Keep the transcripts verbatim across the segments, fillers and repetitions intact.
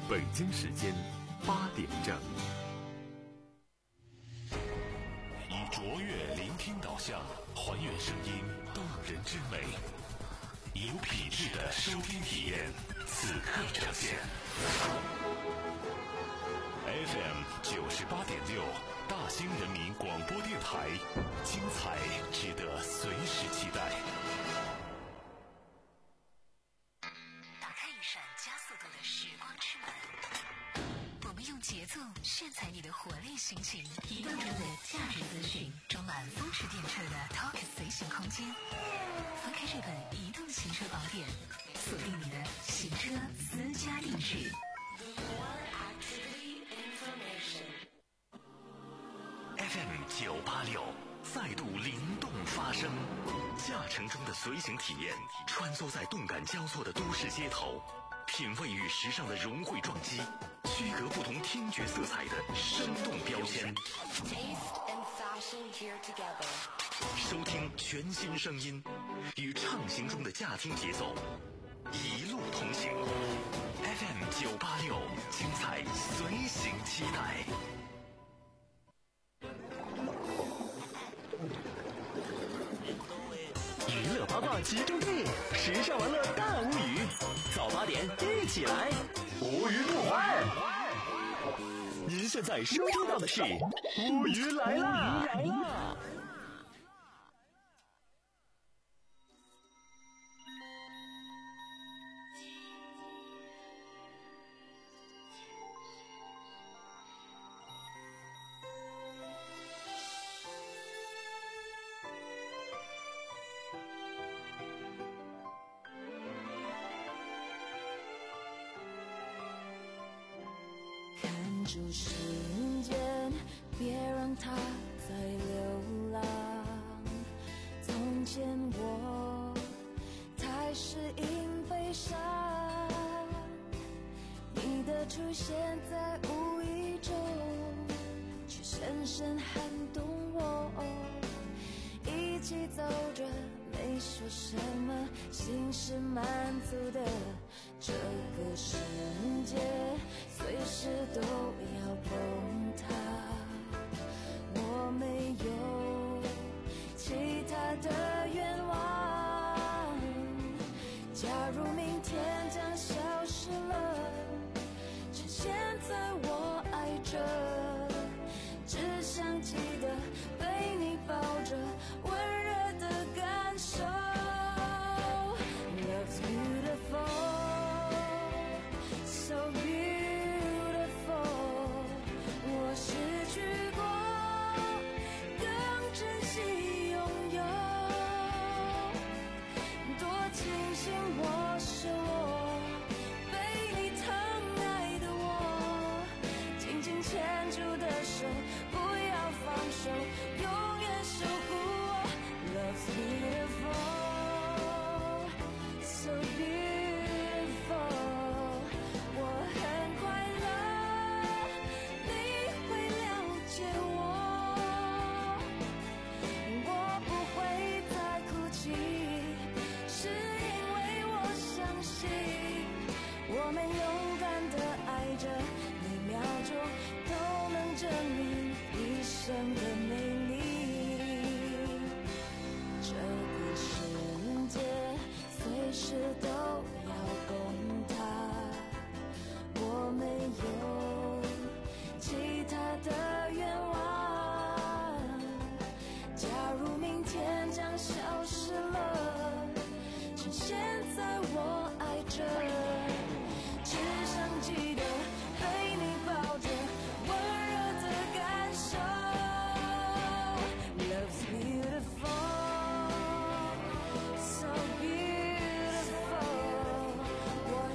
北京时间八点整。 以卓越聆听导向，还原声音动人之美，有品质的收听体验，此刻呈现。F M 九十八点六，大兴人民广播电台，精彩值得随时期待。 打开一扇加速度的时光之门，我们用节奏炫彩你的活力心情，移动中的价值资讯，装满风驰电掣的 Talk 随行空间。翻开这本移动行车宝典，锁定你的行车私家定制。 F M 九八六再度灵动发声，驾乘中的随行体验，穿梭在动感交错的都市街头，品味与时尚的融汇撞击，区隔不同听觉色彩的生动标签。收听全新声音，与畅行中的驾听节奏，一路同行。F M 九八六，精彩随行期待。 娱乐八卦集中地，时尚玩乐大无语。早八点一起来，无鱼不欢。您现在收听到的是无鱼来啦！来啦！ 住时间，别让它再流浪。从前我太适应悲伤，你的出现在无意中，却深深撼动我。一起走着，没说什么，心是满足的。这个世界随时都要崩塌，我没有其他的愿望。假如明天将消失了，趁现在我爱着，只想记得被你抱着，温热的感受。Love's beautiful。生的美丽，这个世界随时都要崩塌，我没有其他的愿望。假如明天将消失了，趁现在我爱着，只想记得被你抱着，温热的感受。Love's beautiful, so beautiful。我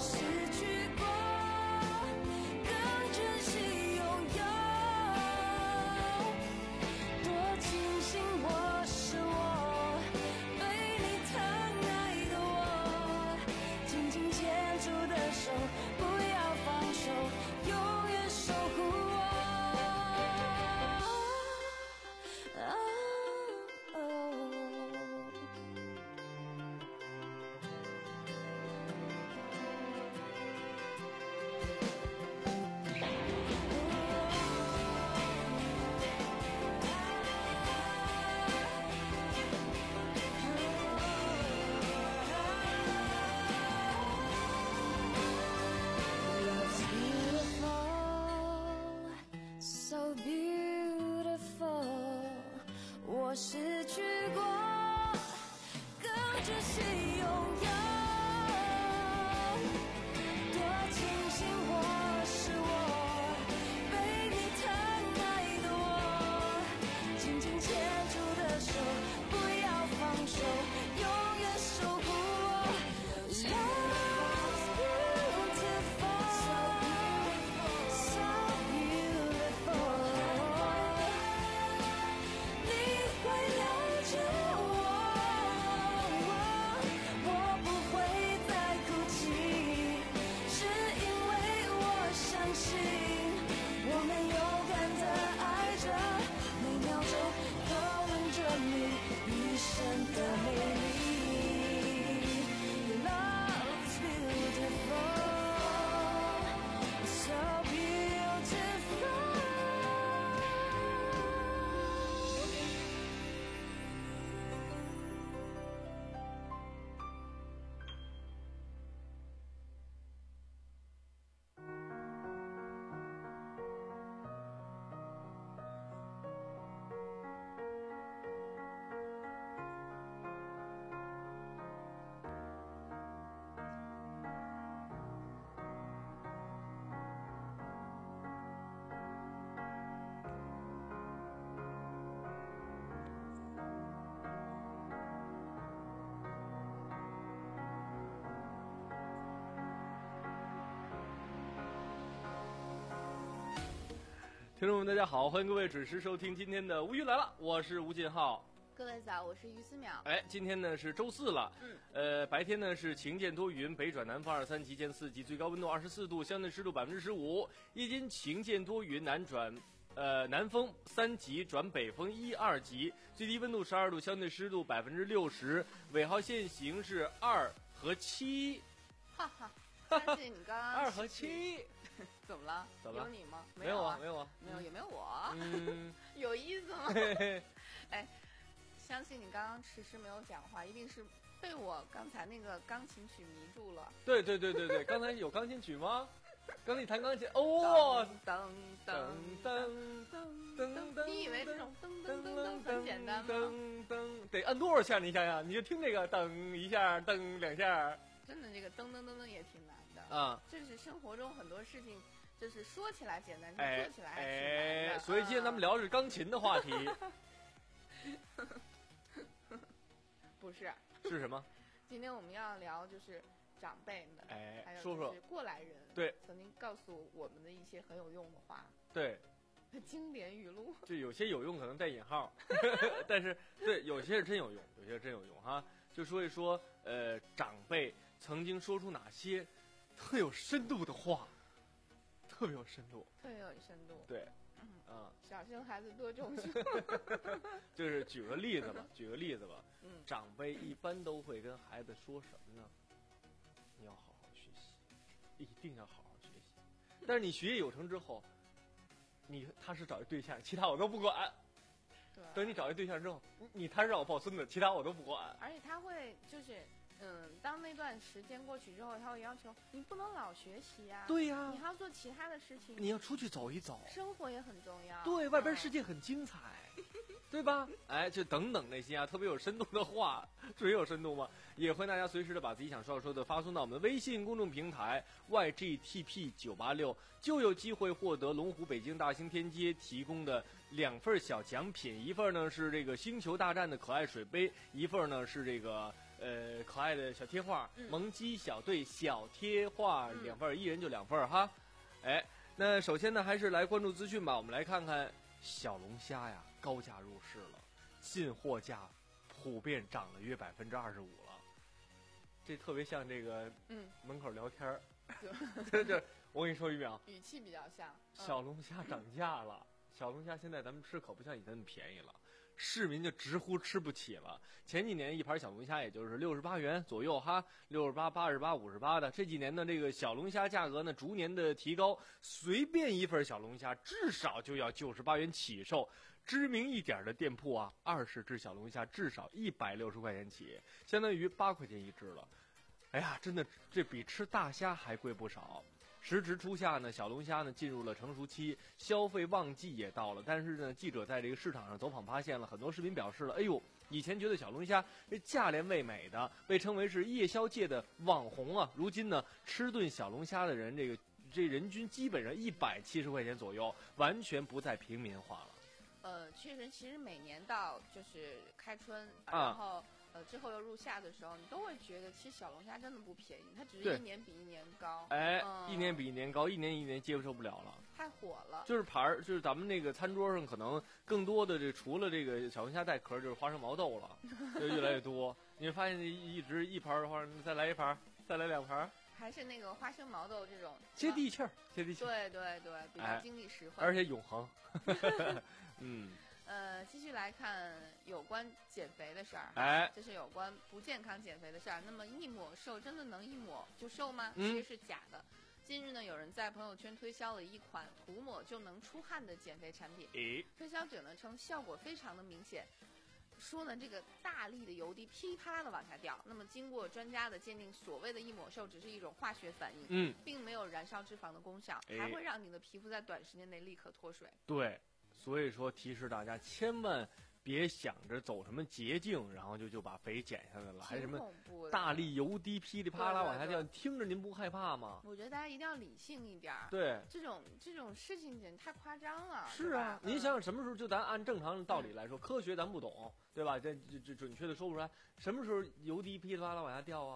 听众们大家好，欢迎各位准时收听今天的无语来了，我是吴晋浩。 各位早，我是于思淼。 哎，今天呢是周四了，嗯，呃，白天呢是晴间多云，北转南风二三级见四级，最高温度二十四度，相对湿度百分之十五。夜间晴间多云，南转呃南风三级转北风一二级，最低温度十二度，相对湿度百分之六十。尾号限行是二和七。 哈哈，相信你刚刚二和七。 怎么了？ 怎么了？ 有你吗？ 没有啊，没有啊， 没有，也没有我。 嗯， 有意思吗？哎。相信你刚刚迟迟没有讲话，一定是被我刚才那个钢琴曲迷住了。 对对对对对，刚才有钢琴曲吗？刚才你弹钢琴，哦， 噔噔噔噔噔噔，你以为这种噔噔噔噔很简单吗？ 噔噔得按多少下？你想想，你就听这个噔一下，噔两下。 真的，这个噔噔噔噔也挺难的啊。 这是生活中很多事情，就是说起来简单，做起来还挺难的。 哎，所以今天咱们聊的是钢琴的话题。 不是， 是什么？ 今天我们要聊就是长辈们， 哎， 还有说说过来人， 对， 曾经告诉我们的一些很有用的话， 对， 经典语录。 就有些有用可能带引号，但是对，有些是真有用，有些是真有用哈。就说一说，呃，长辈曾经说出哪些特有深度的话，特别有深度， 特别有深度， 对。 嗯， 嗯， 小心孩子多重视。 就是举个例子吧，举个例子吧。 嗯， 长辈一般都会跟孩子说什么呢？你要好好学习，一定要好好学习。但是你学业有成之后，你踏实找一对象，其他我都不管。 对。 等你找一对象之后，你你踏实让我抱孙子，其他我都不管。 而且他会就是。嗯，当那段时间过去之后，他会要求你不能老学习呀、啊， 对呀、啊， 你还要做其他的事情， 你要出去走一走， 生活也很重要。 对，外边世界很精彩，嗯、对吧？哎，就等等那些啊，特别有深度的话，特别有深度吗？也欢迎大家随时的把自己想说的说的发送到我们的微信公众平台 Y G T P 九八六，就有机会获得龙湖北京大兴天街提供的两份小奖品，一份呢是这个星球大战的可爱水杯，一份呢是这个。呃，可爱的小贴画，嗯、萌鸡小队小贴画、嗯、两份，一人就两份哈。哎，那首先呢，还是来关注资讯吧。我们来看看小龙虾呀，高价入市了，进货价普遍涨了约百分之二十五了。这特别像这个，嗯，门口聊天儿。这这，我跟你说一秒， 语气比较像。 嗯、小龙虾涨价了，小龙虾现在咱们吃可不像以前那么便宜了。市民就直呼吃不起了。前几年一盘小龙虾也就是六十八元左右哈，六十八、八十八、五十八的。这几年呢，这个小龙虾价格呢逐年的提高，随便一份小龙虾至少就要九十八元起售。知名一点的店铺啊，二十只小龙虾至少一百六十块钱起，相当于八块钱一只了。哎呀，真的这比吃大虾还贵不少。时值初夏呢，小龙虾呢进入了成熟期，消费旺季也到了。但是呢，记者在这个市场上走访发现了很多市民表示了，哎呦，以前觉得小龙虾这价廉味美的，被称为是夜宵界的网红啊。如今呢，吃顿小龙虾的人，这个这人均基本上一百七十块钱左右，完全不再平民化了。 呃，确实，其实每年到就是开春，然后。啊呃，之后又入夏的时候，你都会觉得其实小龙虾真的不便宜，它只是一年比一年高。 哎、 嗯， 一年比一年高，一年一年接受不了了， 太火了。 就是盘儿，就是咱们那个餐桌上可能更多的这除了这个小龙虾带壳，就是花生毛豆了，就越来越多。你会发现一直一盘的话，再来一盘，再来两盘。 还是那个花生毛豆这种接地气儿，接地气儿。 对对对，比较精力实惠， 而且永恒。嗯。 呃，继续来看有关减肥的事儿， 哎， 这是有关不健康减肥的事儿。那么一抹瘦真的能一抹就瘦吗？ 嗯、 其实是假的。近日呢，有人在朋友圈推销了一款涂抹就能出汗的减肥产品， 诶， 推销者呢称效果非常的明显，说呢这个大力的油滴噼里啪啦的往下掉。那么经过专家的鉴定，所谓的一抹瘦只是一种化学反应， 嗯， 并没有燃烧脂肪的功效，还会让你的皮肤在短时间内立刻脱水。 对。所以说，提示大家千万别想着走什么捷径，然后就就把肥减下来了，还什么大力油滴噼里啪啦往下掉，听着您不害怕吗？ 我觉得大家一定要理性一点。 对， 这种这种事情简直太夸张了。 是啊，您想想什么时候就咱按正常的道理来说，嗯、科学咱不懂，对吧？这这这准确的说不出来，什么时候油滴噼里啪啦往下掉啊？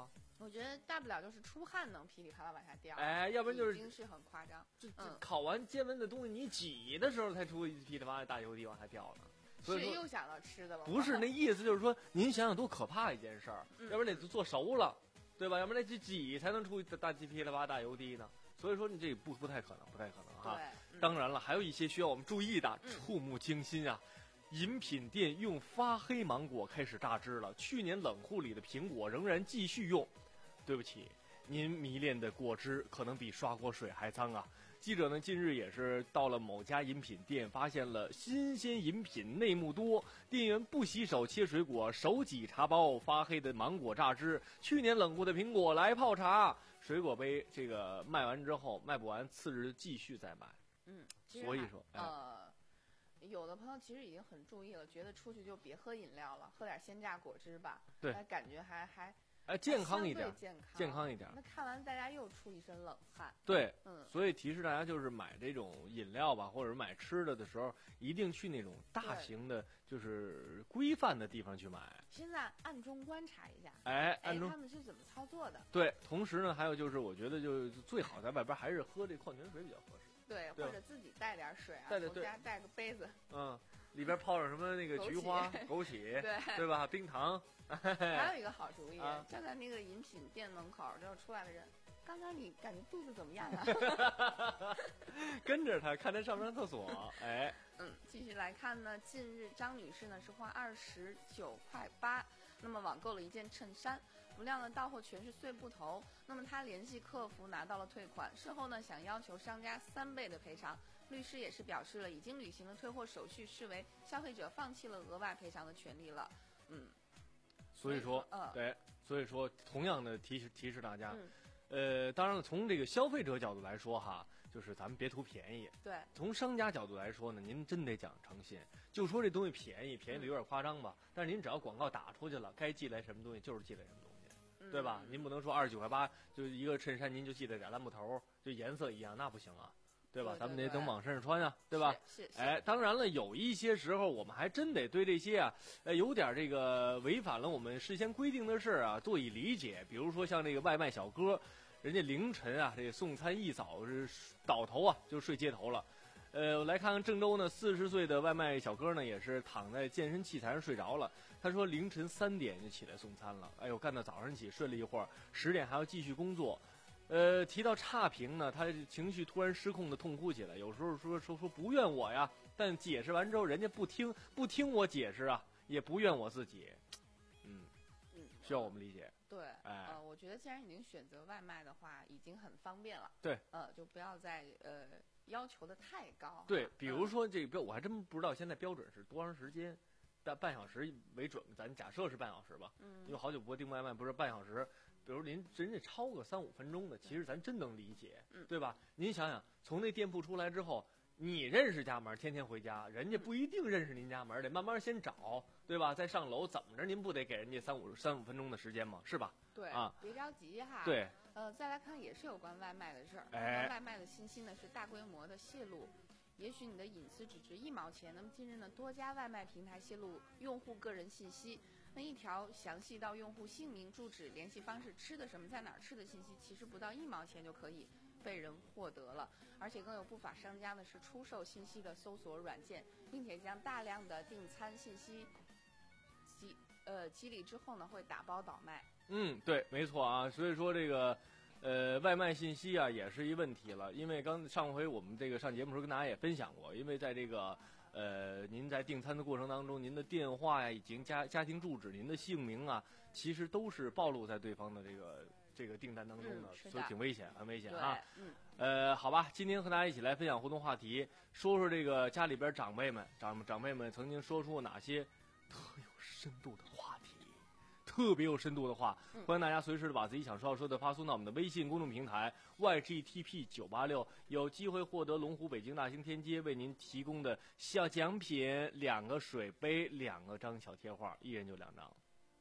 我觉得大不了就是出汗能噼里啪啦往下掉， 哎，要不然就是已经是很夸张。 这这嗯， 烤完煎完的东西，你挤的时候才出噼里啪啦大油滴往下掉了。所以是说又想到吃的了吗？ 不是那意思，就是说您想想多可怕一件事儿， 嗯要不然得做熟了，对吧？要不然得挤才能出大噼里啪啦大油滴呢。所以说你这不不太可能，不太可能哈。 对，嗯、 当然了，还有一些需要我们注意的， 嗯、 触目惊心啊！饮品店用发黑芒果开始榨汁了，去年冷库里的苹果仍然继续用。对不起，您迷恋的果汁可能比刷锅水还脏啊！记者呢近日也是到了某家饮品店，发现了新鲜饮品内幕多，店员不洗手切水果，手挤茶包，发黑的芒果榨汁，去年冷库的苹果来泡茶，水果杯这个卖完之后卖不完，次日继续再卖。 嗯， 所以说，哎、 呃。有的朋友其实已经很注意了，觉得出去就别喝饮料了，喝点鲜榨果汁吧， 对， 感觉还还哎健康一点， 健康健康一点。 那看完大家又出一身冷汗。 对， 嗯， 所以提示大家就是买这种饮料吧，或者是买吃的的时候，一定去那种大型的，就是规范的地方去买。 现在暗中观察一下， 哎， 暗中他们是怎么操作的？ 对，同时呢，还有就是我觉得就最好在外边还是喝这矿泉水比较合适。 对，或者自己带点水啊， 带着回家带个杯子。 嗯。里边泡上什么那个菊花、枸杞， 对对吧？冰糖。 还有一个好主意， 啊、 站在那个饮品店门口，之后出来的人，刚刚你感觉肚子怎么样啊？ 跟着他看他上不上厕所，哎。 嗯，继续来看呢，近日张女士呢是花二十九块八，那么网购了一件衬衫，不料呢到货全是碎布头，那么她联系客服拿到了退款，事后呢想要求商家三倍的赔偿。律师也是表示了，已经履行了退货手续，视为消费者放弃了额外赔偿的权利了。嗯， 所以说， 呃、 对，所以说，同样的提示提示大家， 嗯、 呃，当然了，从这个消费者角度来说哈，就是咱们别图便宜。 对。 从商家角度来说呢，您真得讲诚信。就说这东西便宜，便宜的有点夸张吧，嗯、但是您只要广告打出去了，该寄来什么东西就是寄来什么东西， 嗯、 对吧？您不能说二十九块八就一个衬衫，您就寄来点烂布头，就颜色一样，那不行啊。对吧？ 对对对， 咱们得等往身上穿啊，对吧？ 是是是。 哎，当然了，有一些时候我们还真得对这些啊，呃，有点这个违反了我们事先规定的事啊，做以理解。比如说像这个外卖小哥，人家凌晨啊，这个送餐一早是倒头啊，就睡街头了。呃，来看看郑州呢，四十岁的外卖小哥呢，也是躺在健身器材上睡着了。他说凌晨三点就起来送餐了，哎呦，干到早上起，睡了一会儿，十点还要继续工作。呃，提到差评呢，他情绪突然失控的痛哭起来。有时候说说说不怨我呀，但解释完之后，人家不听不听我解释啊，也不怨我自己。嗯嗯， 需要我们理解。 对， 哎， 呃，我觉得既然已经选择外卖的话，已经很方便了。 对， 呃，就不要再呃要求的太高。 对，比如说这个标，我还真不知道现在标准是多长时间，但半小时为准，咱假设是半小时吧。 嗯， 因为好久不过订外卖，不是半小时。比如您人家超个三五分钟的，其实咱真能理解， 嗯、 对吧？您想想，从那店铺出来之后，你认识家门，天天回家，人家不一定认识您家门，得慢慢先找，对吧？再上楼，怎么着您不得给人家三五三五分钟的时间吗？是吧？ 对啊， 别着急哈。 对， 呃，再来看也是有关外卖的事儿。 哎， 外卖的信息呢是大规模的泄露。也许你的隐私只值一毛钱。那么近日呢，多家外卖平台泄露用户个人信息。那一条详细到用户姓名、住址、联系方式、吃的什么、在哪儿吃的信息，其实不到一毛钱就可以被人获得了。而且更有不法商家呢是出售信息的搜索软件，并且将大量的订餐信息积呃积累之后呢，会打包倒卖。 嗯，对，没错啊。所以说这个。呃，外卖信息啊也是一问题了，因为刚上回我们这个上节目时候跟大家也分享过，因为在这个呃您在订餐的过程当中，您的电话呀、以及家家庭住址、您的姓名啊，其实都是暴露在对方的这个这个订单当中的， 嗯、 所以挺危险，很危险啊。 嗯。 呃，好吧，今天和大家一起来分享互动话题，说说这个家里边长辈们、长长辈们曾经说出哪些特有深度的话题。特别有深度的话，欢迎大家随时的把自己想说要说的发送到我们的微信公众平台 Y G T P 九八六，有机会获得龙湖北京大兴天街为您提供的小奖品：两个水杯、两个张小贴画，一人就两张。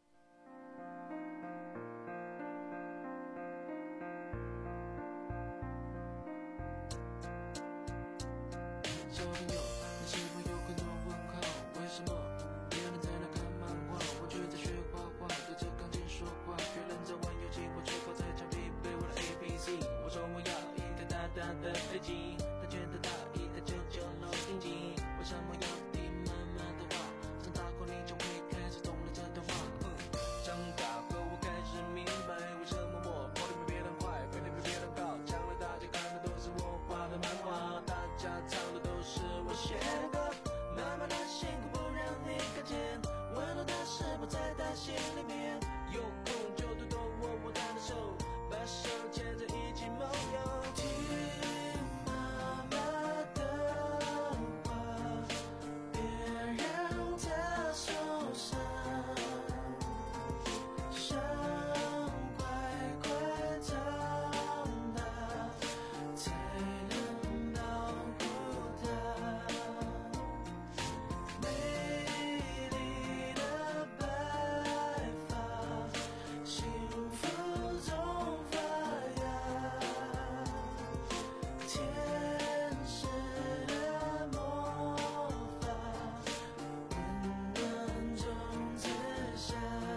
小朋友，你是否有很多问号？为什么别人在那看漫画，我却在学画画，对着钢琴说话，别人在玩游戏，我却的飞机，他觉得大意的九九楼顶级，为什么要听妈妈的话？长大后你就会开始懂了这段话。嗯，长大后我开始明白，为什么我跑得比别人快，飞得比别人高。将来大家看的都是我画的漫画，大家唱的都是我写的歌。妈妈的辛苦不让你看见，温柔的事不在她心里面。有空就多多握握她的手，把手牵着一起梦游。听妈妈的话，别让她受伤，想乖乖长大，才能保护她。美丽的白发，幸福中发芽，天使的魔法，温暖种子下。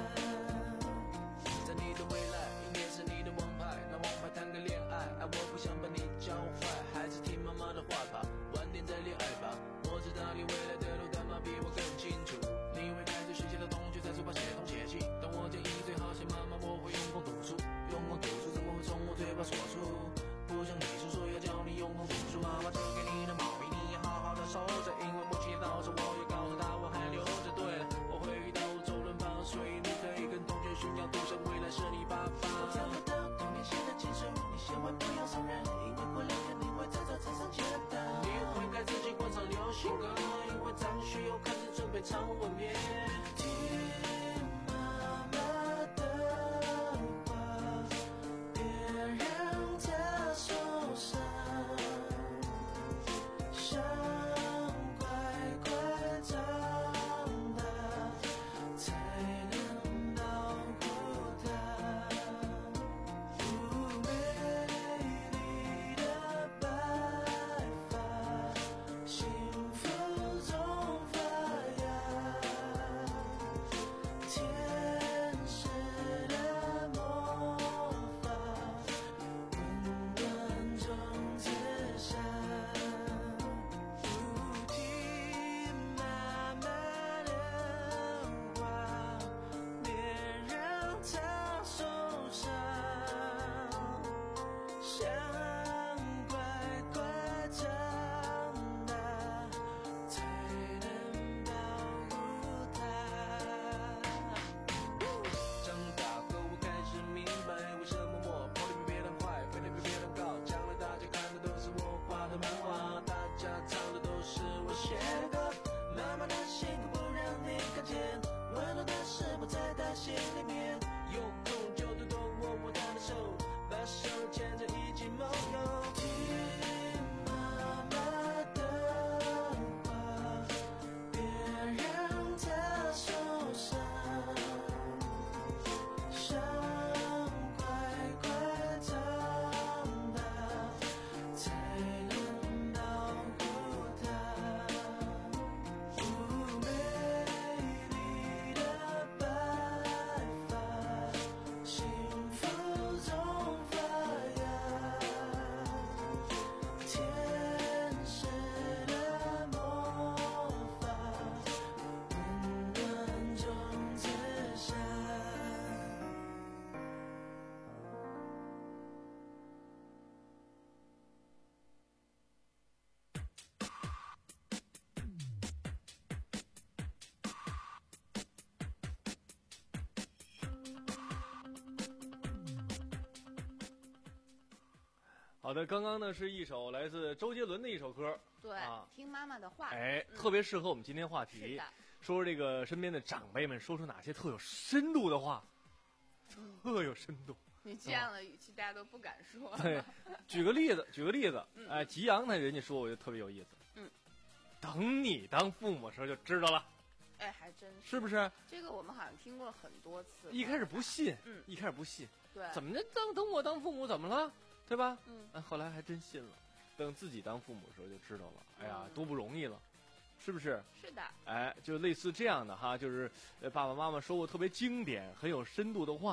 在你的未来，应该是你的王牌，拿王牌谈个恋爱，爱我不想把你教坏，还是听妈妈的话吧，晚点再恋爱吧。我知道你未来的路他妈比我更清楚，你会带着学习的同学在书包写东写西，但我建议最好写妈妈我会用功读书，用功读书怎么会从我嘴巴说出？不像你叔叔要教你用功读书，妈妈织给你的毛衣你要好好的收着，因为母亲节到时我也告诉她我还留着。对了，我会遇到周润发，所以你可以跟同学炫耀，赌神未来是你爸爸。我找不到童年写的情书，你千万不要送人，因为过两天你会在这车上见到。你会该自己观赏流行歌，因为张学友开始准备唱吻别。听妈妈的话，别让她受伤，想乖乖长大，才能保护她。美丽的白发，幸福中发芽，天使的魔法，温暖种子下。听妈妈的话，别让她受伤，想乖乖长大，才能保护她。长大后我开始明白，为什么我跑得比别人快，飞得比别人高。将来大家看的都是我画的漫画，大家唱的都是我写的歌。妈妈的辛苦不让你看见，温柔的事不在她心里面。有空就多多握握她的手，把手牵着一起梦游。听妈妈的话，别让她受伤，想乖乖长大，才能保护她。美丽的白发，幸福中发芽，天使的魔法，温暖种子下。 好的，刚刚呢是一首来自周杰伦的一首歌， 对， 啊听妈妈的话。 哎， 嗯特别适合我们今天话是题的，， 说说这个身边的长辈们说出哪些特有深度的话，特有深度。 你这样的语气大家都不敢说。 对，举个例子，举个例子， 嗯哎，吉阳他人家说，我就特别有意思。 嗯， 等你当父母的时候就知道了， 哎，还真是。 是不是？ 这个我们好像听过很多次。 一开始不信， 嗯一开始不信， 对， 怎么着当等我当父母怎么了，对吧？ 嗯， 哎，后来还真信了，等自己当父母的时候就知道了，哎呀， 嗯多不容易了，是不是？ 是的， 哎，就类似这样的哈，就是呃爸爸妈妈说过特别经典、很有深度的话，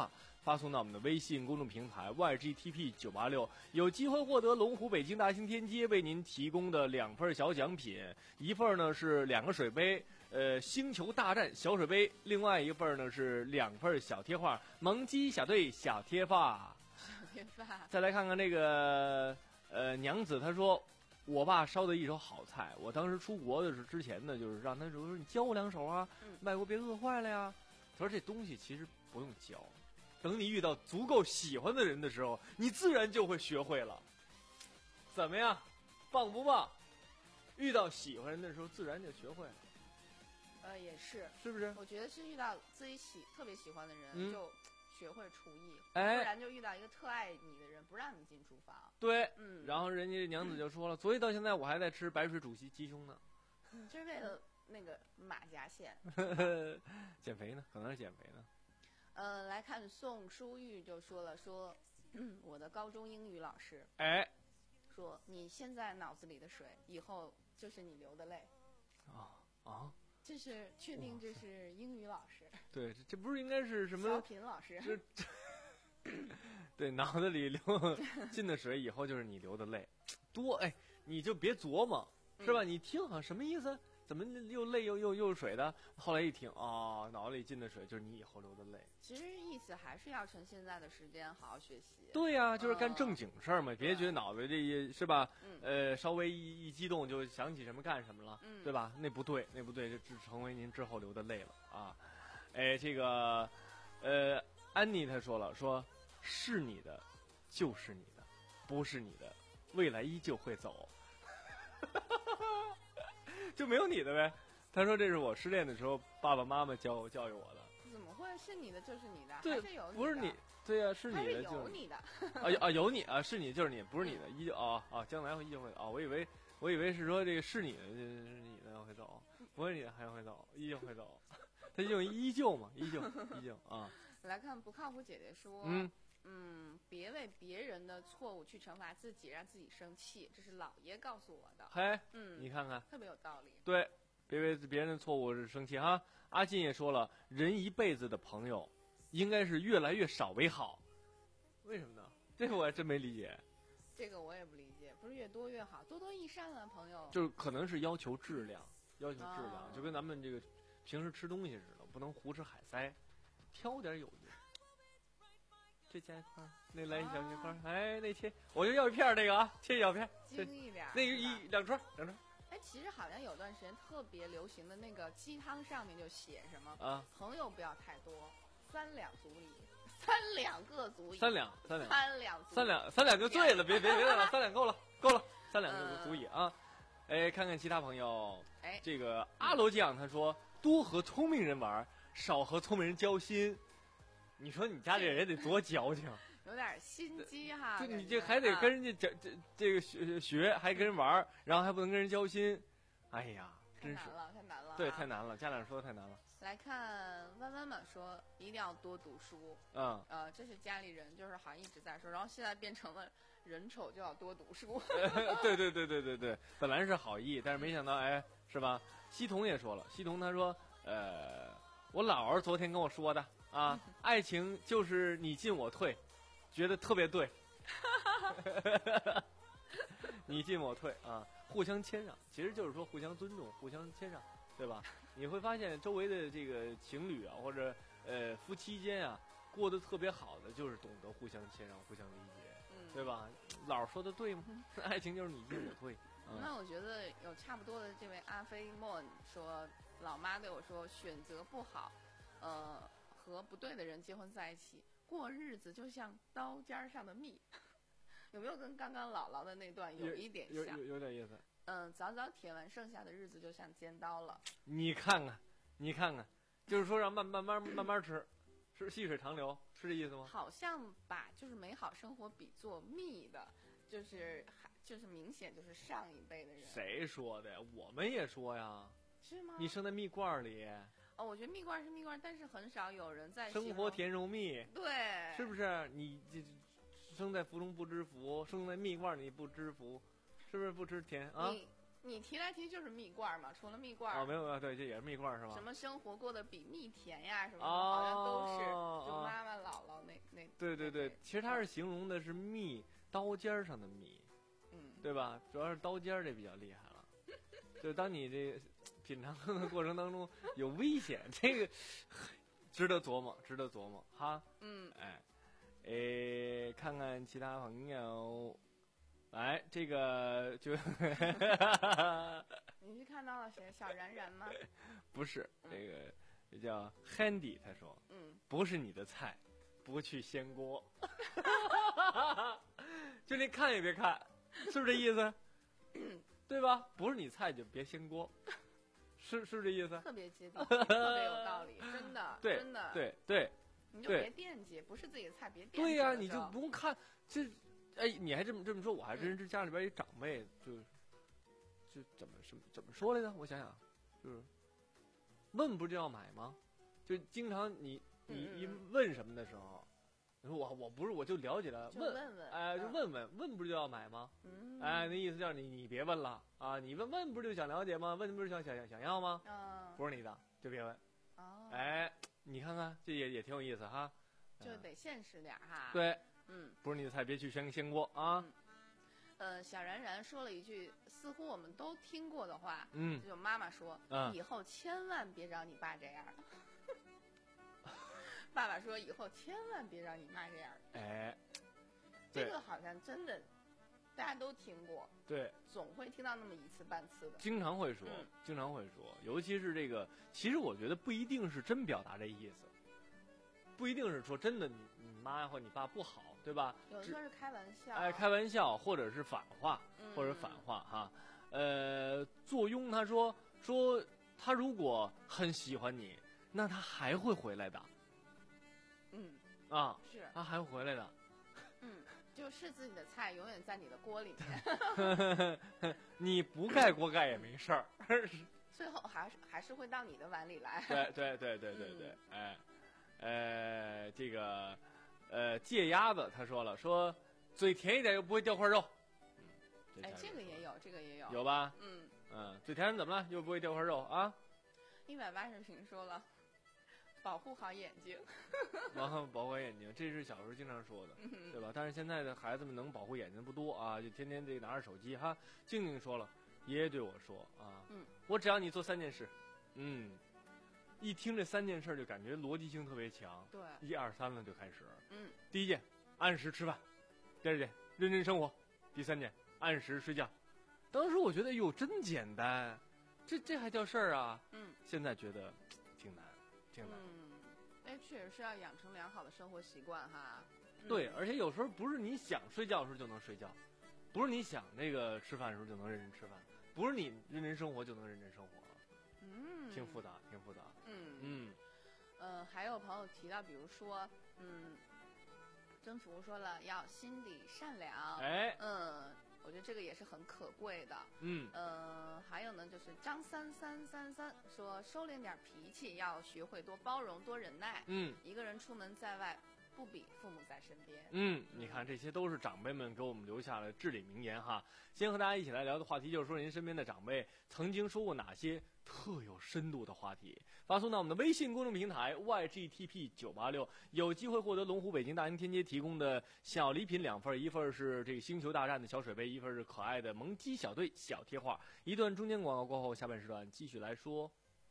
发送到我们的微信公众平台 Y G T P 九八六，有机会获得龙湖北京大型天街为您提供的两份小奖品，一份呢是两个水杯，呃，星球大战小水杯，另外一份呢是两份小贴画，萌鸡小队小贴画。 小贴画。 再来看看这个呃娘子，她说我爸烧的一手好菜，我当时出国的是之前呢，就是让他说你教我两手啊， 嗯、 外国别饿坏了呀。他说这东西其实不用教，等你遇到足够喜欢的人的时候，你自然就会学会了。怎么样，棒不棒？遇到喜欢人的时候，自然就学会了。 呃，也是， 是不是？ 我觉得是遇到自己喜特别喜欢的人， 嗯、 就学会厨艺， 哎， 不然就遇到一个特爱你的人，不让你进厨房。 对， 嗯。 然后人家娘子就说了，所以到现在我还在吃白水煮鸡鸡胸呢。 嗯，这是为了那个马甲线。 减肥呢，可能是减肥呢。 呃，来看宋书玉就说了，说、嗯、我的高中英语老师， 哎， 说你现在脑子里的水，以后就是你流的泪。 啊啊！ 这是确定这是英语老师？ 对，这这不是应该是什么？ 小品老师。 这这对，脑子里流进的水，以后就是你流的泪，多哎，你就别琢磨，是吧？嗯、你听好什么意思？怎么又泪又又又水的？后来一听，哦，脑子里进的水就是你以后流的泪。 其实意思还是要趁现在的时间好好学习。 对呀、啊，就是干正经事儿嘛，嗯、别觉得脑子这一是吧？ 嗯、 呃，稍微一一激动就想起什么干什么了， 嗯、 对吧？那不对，那不对，就只成为您之后流的泪了啊！哎，这个，呃，安妮她说了，说是你的，就是你的，不是你的，未来依旧会走。就没有你的呗。他说这是我失恋的时候爸爸妈妈教教育我的。 怎么会是你的就是你的？ 对， 还是有你的？ 不是你，对呀、啊，是你的就是有你的。 啊啊有你啊，是你就是你，不是你的，依旧啊啊，将来会依旧会啊。我以为我以为是说这个是你的，是你的会走，不是你的还会走，依旧会走。他用依旧嘛，依旧依旧啊。 来看不靠谱姐姐说， 嗯。 嗯，别为别人的错误去惩罚自己，让自己生气，这是姥爷告诉我的。 嘿， 嗯， 你看看， 特别有道理。 对，别为别人的错误是生气哈。阿金也说了，人一辈子的朋友，应该是越来越少为好。为什么呢？这个我还真没理解。 这个我也不理解，不是越多越好，多多益善啊，朋友。 就是可能是要求质量，要求质量， 哦、 就跟咱们这个平时吃东西似的，不能胡吃海塞，挑点有益。这加一块，那来一小一块，啊、哎，那切，我就要一片那个啊，切一小片， 精一点， 那个一两串，两串。 哎，其实好像有段时间特别流行的那个鸡汤上面就写什么啊， 朋友不要太多，三两足矣，三两个足矣， 三两三两三两三两三两就醉了，别别别了，三两够了够了，三两就足矣啊。哎，看看其他朋友， 哎， 这个阿罗酱他说，多和聪明人玩，少和聪明人交心。你说你家这人得多矫情， 有点心机哈。 就你这还得跟人家这这这个学学，还跟人玩，然后还不能跟人交心，哎呀，真是太难了，太难了。 对，太难了，家长说的太难了。 来看弯弯嘛说，一定要多读书。 嗯， 呃，这是家里人就是好像一直在说，然后现在变成了人丑就要多读书。 对对对对对对，本来是好意，但是没想到，哎，是吧？西彤也说了，西彤他说，呃，我姥儿昨天跟我说的。啊，爱情就是你进我退，觉得特别对。你进我退啊，互相谦让，其实就是说互相尊重、互相谦让，对吧？你会发现周围的这个情侣啊，或者呃夫妻间啊，过得特别好的，就是懂得互相谦让、互相理解， 嗯、 对吧？老说的对吗？爱情就是你进我退。嗯、 那我觉得有差不多的这位阿飞莫说，老妈对我说，选择不好，呃。和不对的人结婚在一起，过日子就像刀尖上的蜜，有没有跟刚刚姥姥的那段有一点像？ 有有有点意思。 嗯，早早舔完，剩下的日子就像尖刀了。 你看看，你看看，就是说让慢慢慢慢慢吃，是细水长流，是这意思吗？ 好像把就是美好生活比作蜜的，就是就是明显就是上一辈的人。 谁说的？我们也说呀。 是吗？ 你生在蜜罐里。 哦，我觉得蜜罐是蜜罐，但是很少有人在生活甜如蜜， 对， 是不是？你这生在福中不知福，生在蜜罐里不知福，是不是不知甜啊？ 你你提来提就是蜜罐嘛，除了蜜罐哦，没有没有，对，这也是蜜罐是吧？ 什么生活过得比蜜甜呀，什么的， 哦、 好像都是就妈妈姥姥那那。 对对对，其实它是形容的是蜜刀尖上的蜜， 嗯， 对吧？主要是刀尖这比较厉害了，就当你这品尝的过程当中有危险，这个值得琢磨，值得琢磨哈。 嗯， 哎，诶，看看其他朋友。来，这个就你是看到了谁？小然然吗？ 不是，这个也叫 Handy， 他说， 嗯， 不是你的菜，不去掀锅，就连看也别看，是不是这意思？对吧？不是你菜就别掀锅，是是不是这意思？ 特别接地气，特别有道理，真的， 对真的， 对对， 你就别惦记，不是自己的菜别惦记。 对呀、啊，你就不用看这。哎，你还这么这么说，我还真是家里边一长辈，就就怎么什么怎么说来着？我想想，就是问不就要买吗？就经常你你一问什么的时候，你说我我不是我就了解了， 问问问， 哎，就问问问不就要买吗？ 嗯， 哎，那意思叫你你别问了啊，你问问不就想了解吗？问不是想想想想要吗？ 嗯， 不是你的就别问。 哦， 哎，你看看这也也挺有意思哈， 就得现实点哈。 对。 嗯， 不是你的菜，别去掀掀锅啊。 嗯，呃，小然然说了一句似乎我们都听过的话， 嗯， 就妈妈说， 嗯， 以后千万别让你爸这样。爸爸说以后千万别让你妈这样。 哎， 这个好像真的大家都听过， 对， 总会听到那么一次半次的， 经常会说， 嗯、 经常会说，尤其是这个，其实我觉得不一定是真表达这意思。不一定是说真的你，你你妈或你爸不好，对吧？ 有的时候是开玩笑， 哎，开玩笑，或者是反话， 嗯、 或者反话哈。呃，坐拥他说说他如果很喜欢你，那他还会回来的。 嗯， 啊， 是， 他还会回来的。 嗯，就是自己的菜永远在你的锅里面， 你不盖锅盖也没事儿， 最后还是还是会到你的碗里来。 对对对对对对， 嗯、 哎。呃，这个，呃，芥鸭子他说了，说嘴甜一点又不会掉块肉。 嗯，这哎，这个也有，这个也有， 有吧？ 嗯嗯，嘴甜怎么了？又不会掉块肉啊？ 一百八十平说了，保护好眼睛。 然后保护好眼睛，这是小时候经常说的， 嗯、 对吧？但是现在的孩子们能保护眼睛的不多啊，就天天这个拿着手机哈。静静说了，爷爷对我说啊， 嗯， 我只要你做三件事，嗯。一听这三件事就感觉逻辑性特别强， 对， 一二三了就开始。 嗯， 第一件按时吃饭，第二件认真生活，第三件按时睡觉。当时我觉得哟真简单，这这还叫事儿啊？ 嗯， 现在觉得挺难，挺难。 嗯，哎，确实是要养成良好的生活习惯哈。 嗯、对，而且有时候不是你想睡觉的时候就能睡觉，不是你想那个吃饭的时候就能认真吃饭，不是你认真生活就能认真生活。 嗯， 挺复杂，挺复杂。 嗯嗯， 呃，还有朋友提到，比如说，嗯，征服说了要心地善良， 哎， 嗯，我觉得这个也是很可贵的。 嗯， 呃，还有呢，就是张三三三三说收敛点脾气，要学会多包容、多忍耐。 嗯， 一个人出门在外，不比父母在身边。 嗯，你看这些都是长辈们给我们留下的至理名言哈。今天和大家一起来聊的话题就是说您身边的长辈曾经说过哪些特有深度的话题，发送到我们的微信公众平台 Y G T P 九八六，有机会获得龙湖北京大英天街提供的小礼品两份，一份是这个星球大战的小水杯，一份是可爱的萌鸡小队小贴画。一段中间广告过后，下半时段继续来说。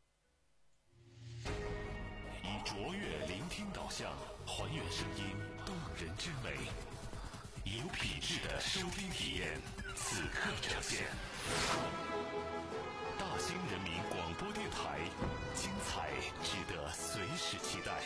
以卓越聆听导向，还原声音动人之美，以有品质的收听体验，此刻呈现。大兴人民广播电台，精彩值得随时期待。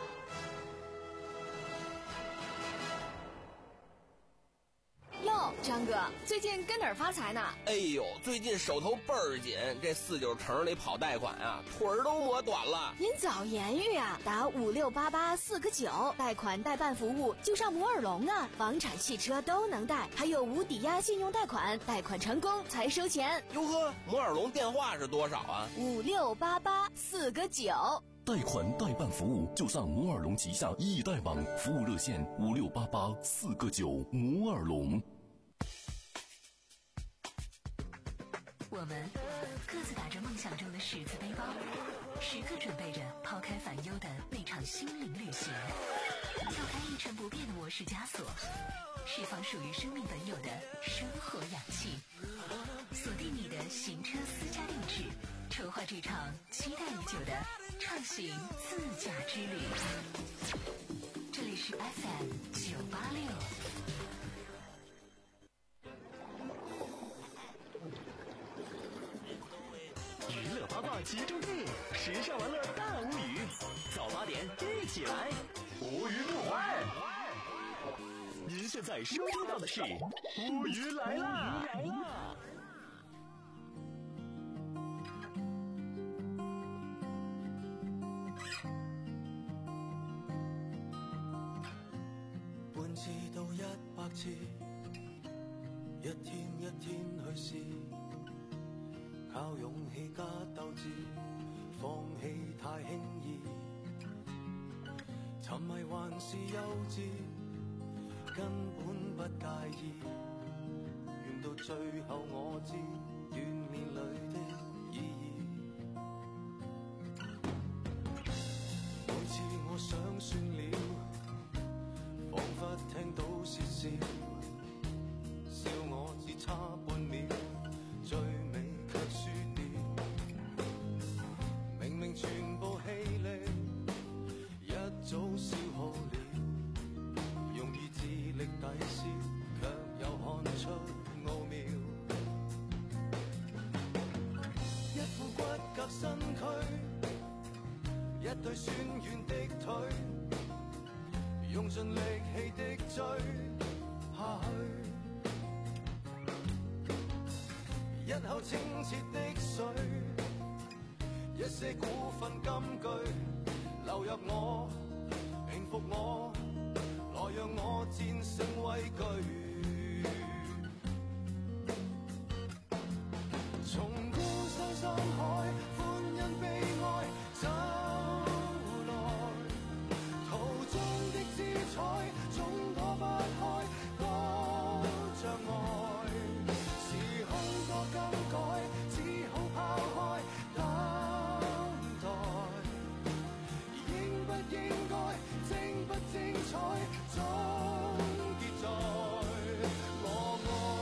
哟，张哥，最近跟哪儿发财呢？ 哎呦，最近手头倍儿紧，这四九城里跑贷款啊，腿儿都磨短了。 您早言语啊，打五六八八四个九，贷款代办服务就上摩尔龙啊，房产、汽车都能贷，还有无抵押信用贷款，贷款成功才收钱。 哟呵，摩尔龙电话是多少啊？ 五六八八四个九。 贷款代办服务就上摩尔龙旗下易贷网，服务热线五六八八四个九，摩尔龙。 我们各自打着梦想中的十字背包，时刻准备着抛开烦忧的那场心灵旅行，跳开一成不变的模式枷锁，释放属于生命本有的生活氧气，锁定你的行车私家定制，筹划这场期待已久的畅行自驾之旅。这里是 F M 九八六。 娱乐八卦集中地，时尚玩乐大无语，早八点一起来，无语不欢。您现在收听到的是无语来啦！ 半次到一百次，一天一天去試。靠勇氣加鬥志，放棄太輕易。沉迷還是幼稚，根本不介意。願到最後我知鍛鍊裏的意義。每次我想算了，彷彿聽到竊笑，笑我只差半秒，最尾卻輸掉。明明全部氣力一早消耗了，用意志力抵消，卻又看出奧妙。一副骨骼身軀，一對酸軟的腿，用盡力氣的追下去。一口清澈的水，一些古訓金句流入我，平復我，來讓我戰勝畏懼。從高山深海，歡欣悲哀走來，途中的姿彩總躲不開多障礙。時空多更改，只好拋開等待。應不應該，精不精彩，總結在我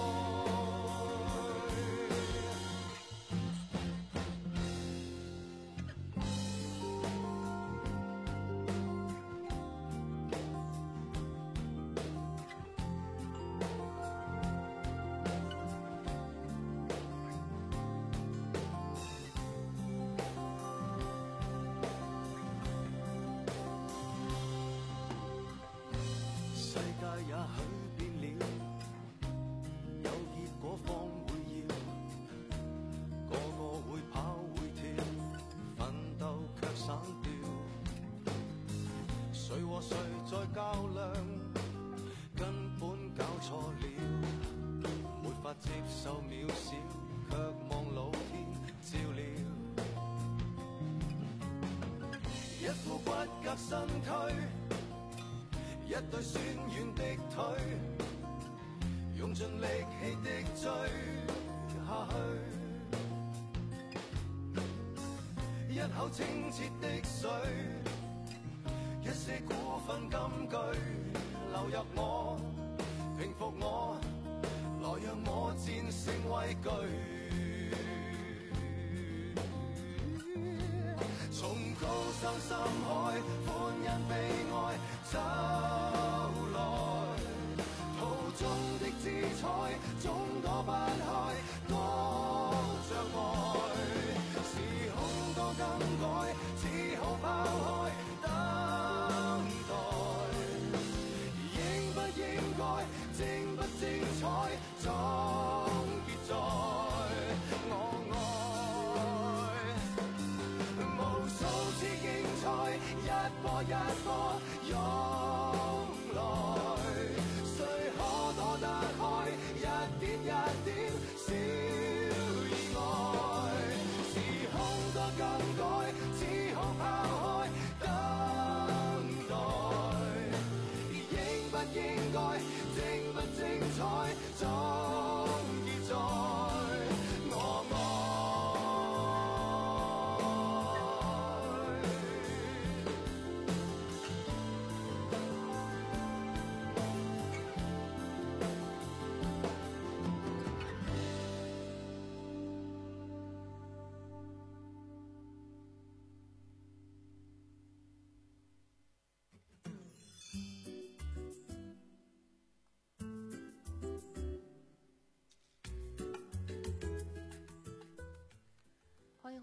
世界也許變了，有結果方會要，個個會跑會跳，奮鬥卻省掉。誰和誰在較量，根本搞錯了，沒法接受渺小，卻望老天照料。一副骨骼身軀，一對酸軟的腿，用盡力氣的追下去。一口清澈的水，一些古訓金句流入我，平復我，來讓我戰勝畏懼。從高山深海，歡欣悲哀走來，途中的姿彩總躲不開多障礙。時空多更改，只好拋開等待。應不應該，精不精彩，總結在我愛。無數次競賽，一波一波湧來，誰可躲得開一點一點小意外？時空多更改，只好拋開等待。應不應該，精不精彩，總結在我愛。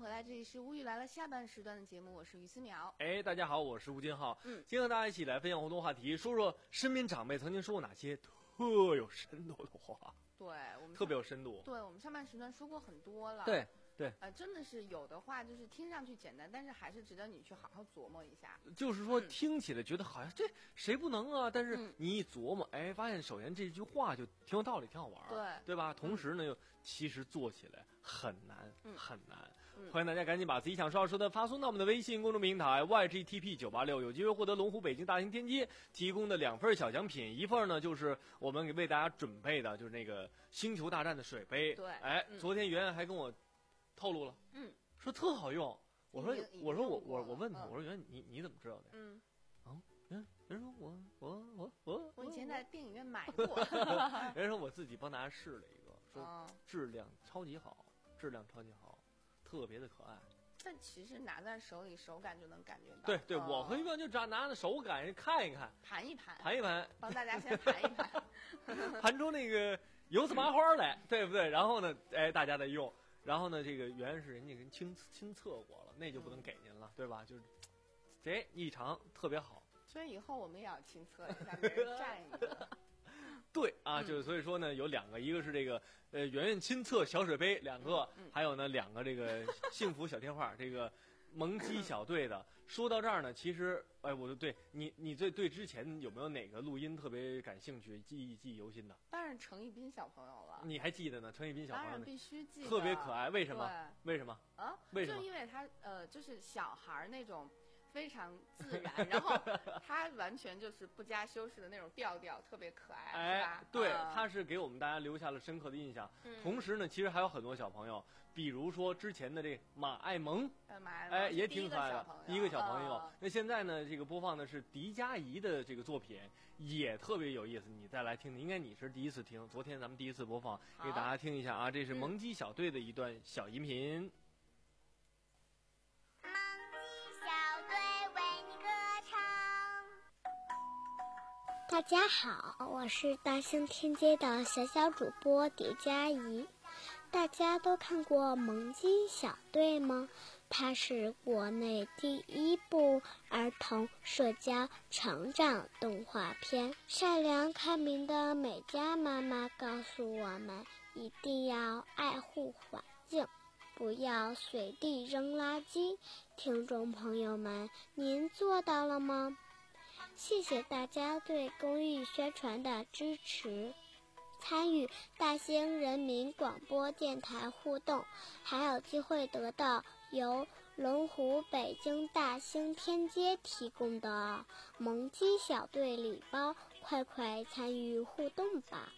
回来，这里是无语来了下半时段的节目，我是于思淼。 哎，大家好，我是吴金浩。 嗯， 今天和大家一起来分享互动话题，说说身边长辈曾经说过哪些特有深度的话。 对，我们特别有深度。 对，我们上半时段说过很多了。 对对， 呃，真的是有的话就是听上去简单，但是还是值得你去好好琢磨一下。 就是说， 嗯、 听起来觉得好像这谁不能啊？但是你一琢磨，哎，发现首先这句话就挺有道理，挺好玩， 对对吧？同时呢，又其实做起来很难， 嗯、 很难。 嗯、 欢迎大家赶紧把自己想说要说的发送到我们的微信公众平台 Y G T P 九八六，有机会获得龙湖北京大型天街提供的两份小奖品，一份呢就是我们给为大家准备的，就是那个星球大战的水杯。 对， 哎， 嗯、 昨天圆圆还跟我透露了， 嗯， 说特好用。我说我说我我我问他， 嗯、 我说圆圆你你怎么知道的？ 嗯， 啊，人人说我我我我我以前在电影院买过。 人说我自己帮大家试了一个，说哦质量超级好，质量超级好，特别的可爱。 但其实拿在手里，手感就能感觉到。 对对， 哦、 我和一般就拿拿着手感看一看， 盘一盘， 盘一盘， 帮大家先盘一盘， 盘出那个油渍麻花来，对不对？然后呢，哎，大家再用。然后呢，这个原来是人家给亲亲测过了，那就不能给您了，对吧？就是，这一尝特别好。 所以以后我们也要亲测一下，每人占一个。 对啊，就是所以说呢，有两个，一个是这个呃圆圆亲测小水杯两个， 嗯、 还有呢两个这个幸福小贴画，这个萌鸡小队的。说到这儿呢，其实哎，我就对你，你对对之前有没有哪个录音特别感兴趣、记忆记忆犹新的？ 当然程一斌小朋友了。 你还记得呢？程一斌小朋友当然必须记得， 特别可爱。为什么？为什么？ 啊？ 为什么？ 就因为他呃，就是小孩那种。非常自然，然后他完全就是不加修饰的那种调调，特别可爱， 哎， 是吧？ 对， 嗯、 他是给我们大家留下了深刻的印象。 嗯、 同时呢，其实还有很多小朋友，比如说之前的这马爱萌， 呃、马爱哎，也挺可爱的， 第一个小朋友。 嗯、 那现在呢，这个播放的是狄嘉怡的这个作品，也特别有意思。你再来听听，应该你是第一次听，昨天咱们第一次播放，给大家听一下啊，这是萌鸡小队的一段小音频。嗯大家好，我是大兴天街的小小主播狄嘉怡。大家都看过《萌鸡小队》吗？它是国内第一部儿童社交成长动画片。善良开明的美嘉妈妈告诉我们，一定要爱护环境，不要随地扔垃圾。听众朋友们，您做到了吗？谢谢大家对公益宣传的支持。参与大兴人民广播电台互动，还有机会得到由龙湖北京大兴天街提供的萌鸡小队礼包，快快参与互动吧！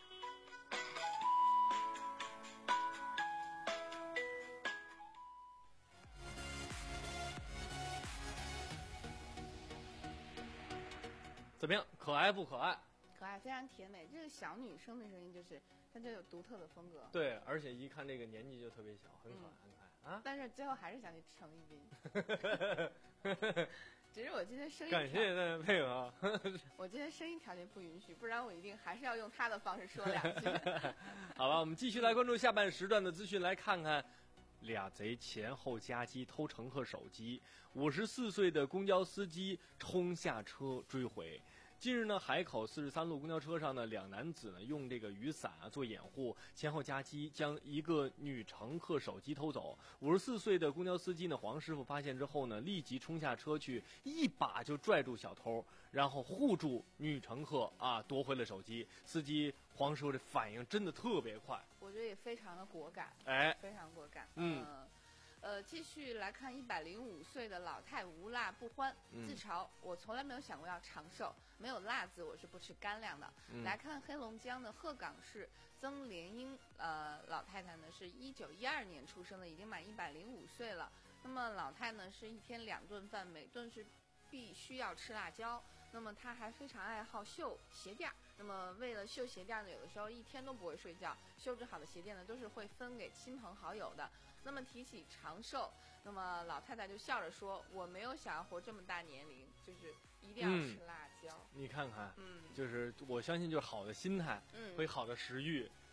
怎么样？可爱不可爱？ 可爱，非常甜美。这个小女生的声音，就是她就有独特的风格。 对，而且一看这个年纪就特别小，很可爱， 嗯、 很可爱啊！ 但是最后还是想去程一斌。只是我今天声音感谢大家配合。 我今天声音条件不允许，不然我一定还是要用他的方式说两句。 好吧，我们继续来关注下半时段的资讯，来看看。俩贼前后夹击偷乘客手机，五十四岁的公交司机冲下车追回。近日呢，海口四十三路公交车上呢，两男子呢用这个雨伞啊做掩护，前后夹击，将一个女乘客手机偷走。五十四岁的公交司机呢黄师傅发现之后呢，立即冲下车去，一把就拽住小偷，然后护住女乘客啊，夺回了手机。司机黄师傅这反应真的特别快， 我觉得也非常的果敢， 哎， 非常果敢， 嗯。 呃呃，继续来看一百零五岁的老太无辣不欢，自嘲、嗯、我从来没有想过要长寿，没有辣子我是不吃干粮的。嗯、来看黑龙江的鹤岗市曾连英，呃，老太太呢是一九一二年出生的，已经满一百零五岁了。那么老太呢是一天两顿饭，每顿是必须要吃辣椒。那么她还非常爱好绣鞋垫，那么为了绣鞋垫呢，有的时候一天都不会睡觉，绣制好的鞋垫呢都是会分给亲朋好友的。那么提起长寿，那么老太太就笑着说：“我没有想要活这么大年龄，就是一定要吃辣椒。嗯” 你看看，嗯，就是我相信，就是好的心态，嗯，会好的食欲，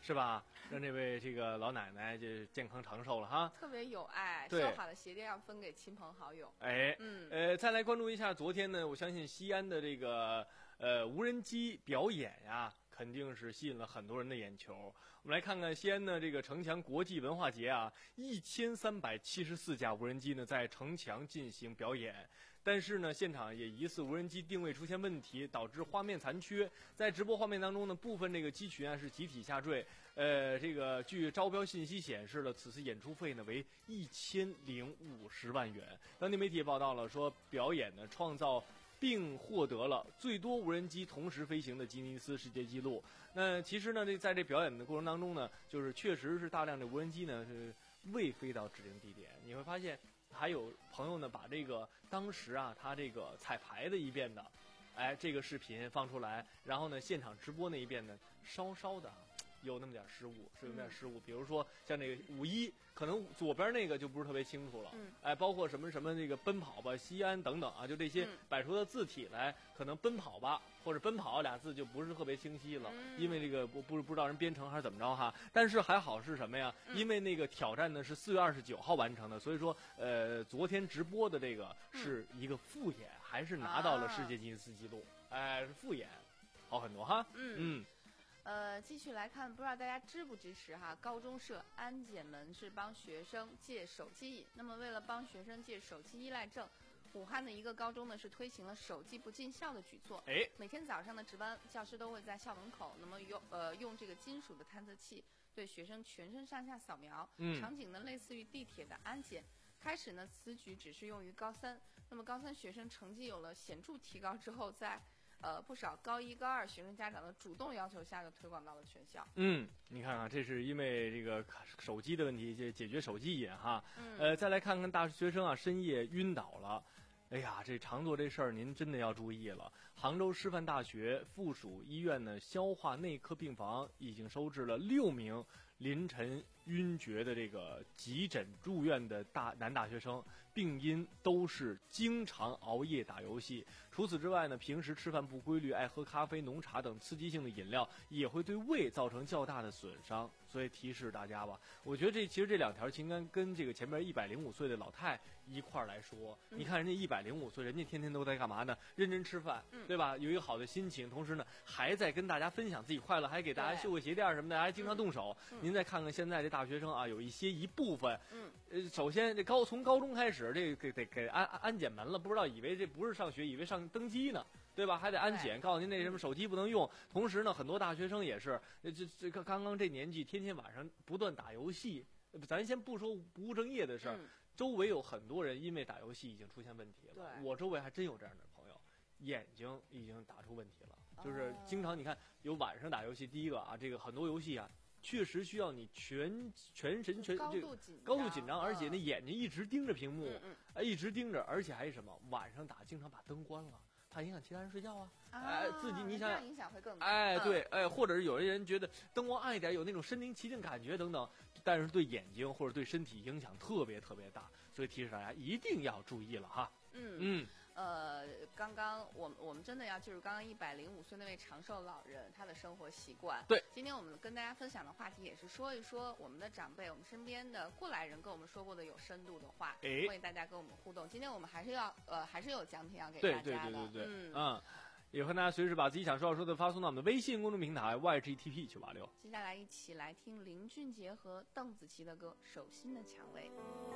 是吧？让这位这个老奶奶就健康长寿了哈。 特别有爱， 对烧好的鞋垫要分给亲朋好友。 哎， 嗯， 呃，再来关注一下昨天呢，我相信西安的这个呃无人机表演呀，肯定是吸引了很多人的眼球。我们来看看西安的这个城墙国际文化节啊，一千三百七十四架无人机呢在城墙进行表演。但是呢，现场也疑似无人机定位出现问题，导致画面残缺。在直播画面当中呢，部分这个机群啊是集体下坠。呃，这个据招标信息显示了，此次演出费呢为一千零五十万元。当地媒体也报道了，说表演呢创造并获得了最多无人机同时飞行的吉尼斯世界纪录。那其实呢，这在这表演的过程当中呢，就是确实是大量的无人机呢是未飞到指定地点。你会发现。还有朋友呢，把这个当时啊，他这个彩排的一遍的，哎，这个视频放出来，然后呢，现场直播那一遍呢，稍稍的有那么点失误，是有点失误。比如说像这个五一，可能左边那个就不是特别清楚了， 嗯， 哎，包括什么什么那个奔跑吧西安等等啊，就这些摆出的字体来，可能奔跑吧或者奔跑俩字就不是特别清晰了， 嗯、 因为这个不不不知道人编程还是怎么着哈。但是还好是什么呀？ 嗯、 因为那个挑战呢是四月二十九号完成的，所以说呃昨天直播的这个是一个复演，嗯、还是拿到了世界吉尼斯纪录，哎、呃，是复演，好很多哈。 嗯嗯。 呃，继续来看，不知道大家支不支持哈？高中社安检门是帮学生借手机瘾。那么，为了帮学生借手机依赖症，武汉的一个高中呢是推行了手机不进校的举措。 哎， 每天早上呢，值班教师都会在校门口，那么用呃用这个金属的探测器对学生全身上下扫描， 嗯、 场景呢类似于地铁的安检。开始呢，此举只适用于高三。那么高三学生成绩有了显著提高之后，在呃，不少高一、高二学生家长的主动要求下，就推广到了全校。 嗯，你看看，这是因为这个手机的问题，解解决手机瘾哈。 嗯、 呃，再来看看大学生啊，深夜晕倒了。哎呀，这常做这事儿，您真的要注意了。杭州师范大学附属医院呢，消化内科病房已经收治了六名凌晨晕厥的这个急诊住院的大男大学生，病因都是经常熬夜打游戏。除此之外呢，平时吃饭不规律，爱喝咖啡、浓茶等刺激性的饮料，也会对胃造成较大的损伤。所以提示大家吧，我觉得这其实这两条情感跟这个前面一百零五岁的老太一块儿来说， 嗯、 你看人家一百零五岁，人家天天都在干嘛呢？认真吃饭， 嗯、 对吧？有一个好的心情，同时呢还在跟大家分享自己快乐，还给大家绣个鞋垫什么的，还经常动手。 嗯、 您再看看现在这大学生啊，有一些一部分， 嗯， 呃，首先这高从高中开始，这个给得给安安检门了，不知道以为这不是上学，以为上登机呢。对吧？还得安检，告诉您那什么手机不能用。同时呢，很多大学生也是，这这个刚刚这年纪，天天晚上不断打游戏。咱先不说不务正业的事儿， 嗯、 周围有很多人因为打游戏已经出现问题了。 对， 我周围还真有这样的朋友，眼睛已经打出问题了。就是经常你看有晚上打游戏，第一个啊，这个很多游戏啊。确实需要你全全神全高这个高度紧张，而且那眼睛一直盯着屏幕， 嗯哎，一直盯着，而且还是什么？晚上打经常把灯关了。怕影响其他人睡觉啊！哎，自己你想想， 影响会更大。 哎，对，哎，或者是有的人觉得灯光暗一点，有那种身临其境感觉等等，但是对眼睛或者对身体影响特别特别大，所以提示大家一定要注意了哈。 嗯嗯。 呃，刚刚我们我们真的要记住刚刚一百零五岁那位长寿老人他的生活习惯。 对， 今天我们跟大家分享的话题也是说一说我们的长辈、我们身边的过来人跟我们说过的有深度的话， 哎， 欢迎大家跟我们互动。今天我们还是要呃还是有奖品要给大家的。 对对对对对， 嗯嗯，也欢迎大家随时把自己想说要说的发送到我们的微信公众平台 Y G T P 九八六。 接下来一起来听林俊杰和邓紫棋的歌《手心的蔷薇》。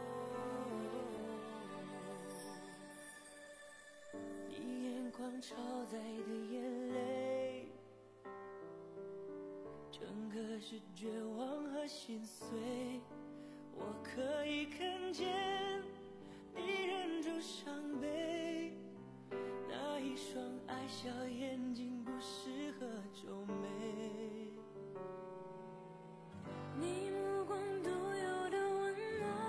你眼眶超载的眼泪，整个是绝望和心碎。我可以看见你忍住伤悲，那一双爱笑眼睛不适合皱眉。你目光独有的温暖，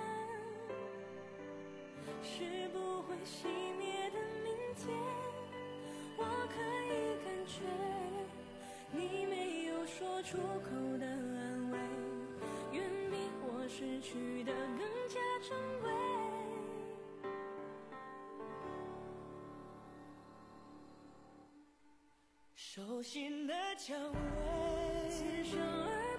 是不会熄灭的明天。我可以感觉你没有说出口的安慰，远比我失去的更加珍贵。手心的蔷薇，自生而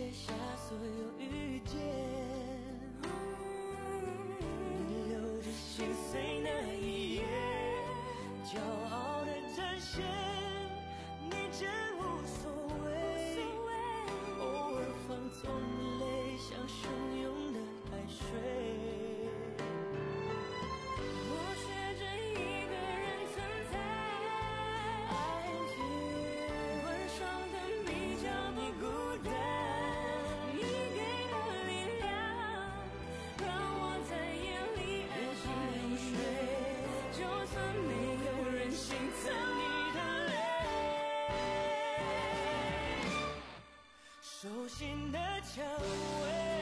写下所有遇见，留着心碎那一页，骄傲的展现，你真无所谓，偶尔放纵泪像汹涌的海水。我学着一个人存在，爱温爽的比较不孤单，你给的力量让我在夜里安心入睡，就算没有人心疼你的泪，手心的蔷薇。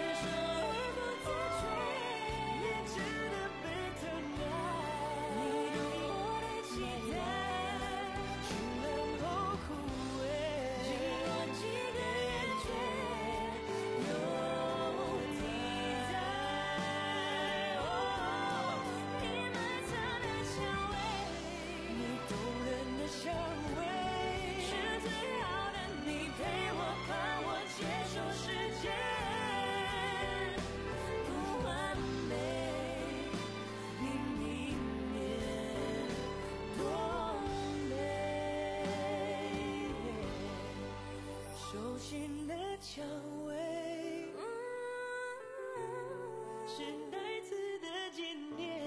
手心的蔷薇，是孩子的纪念，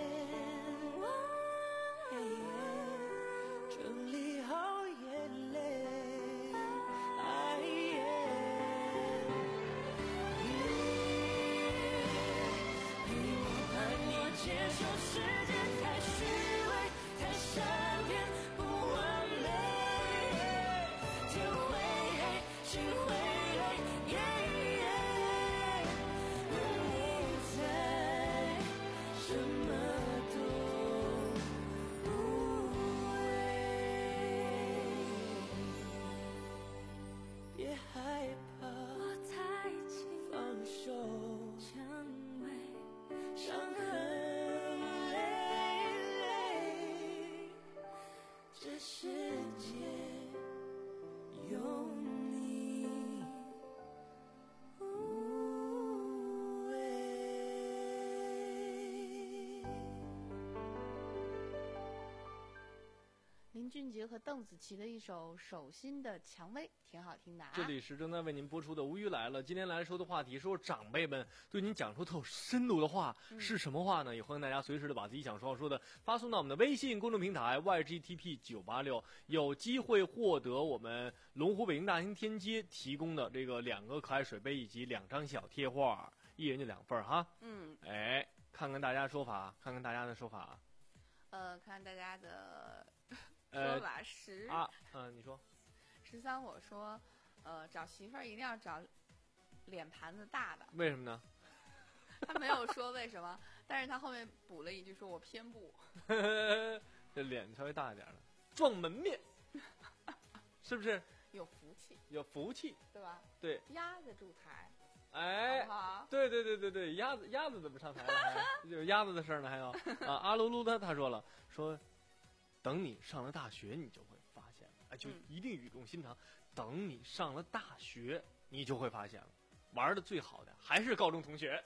整理好眼泪，哎耶，陪我伴你接受世界太虚伪，太善变，不完美，天会黑，心会累，耶耶，问你在，什么都无谓，别害怕，我太轻，放手，蔷薇，伤痕累累，这世界有你无畏。 林俊杰和邓紫棋的一首《手心的蔷薇》挺好听的啊。 这里是正在为您播出的《无语来了》，今天来说的话题说长辈们对您讲出特有深度的话、嗯、是什么话呢？也欢迎大家随时的把自己想说说的发送到我们的微信公众平台 Y G T P 九八六，有机会获得我们龙湖北京大兴天街提供的这个两个可爱水杯以及两张小贴画，一人就两份哈。 嗯， 哎，看看大家说法，看看大家的说法。 呃，看大家的说法。十、 呃、啊，嗯、呃，你说。 十三，我说，呃，找媳妇儿一定要找脸盘子大的。 为什么呢？ 他没有说为什么，但是他后面补了一句说我偏不。 这脸稍微大一点的，撞门面，是不是？ 有福气。 有福气， 对吧？ 对。 鸭子驻台。 哎， 好好对对对对对，鸭子鸭子怎么上台了？有鸭子的事儿呢，还有啊，阿噜噜他他说了，说等你上了大学，你就会发现了，哎，就一定语重心长。嗯、等你上了大学，你就会发现了，玩的最好的还是高中同学。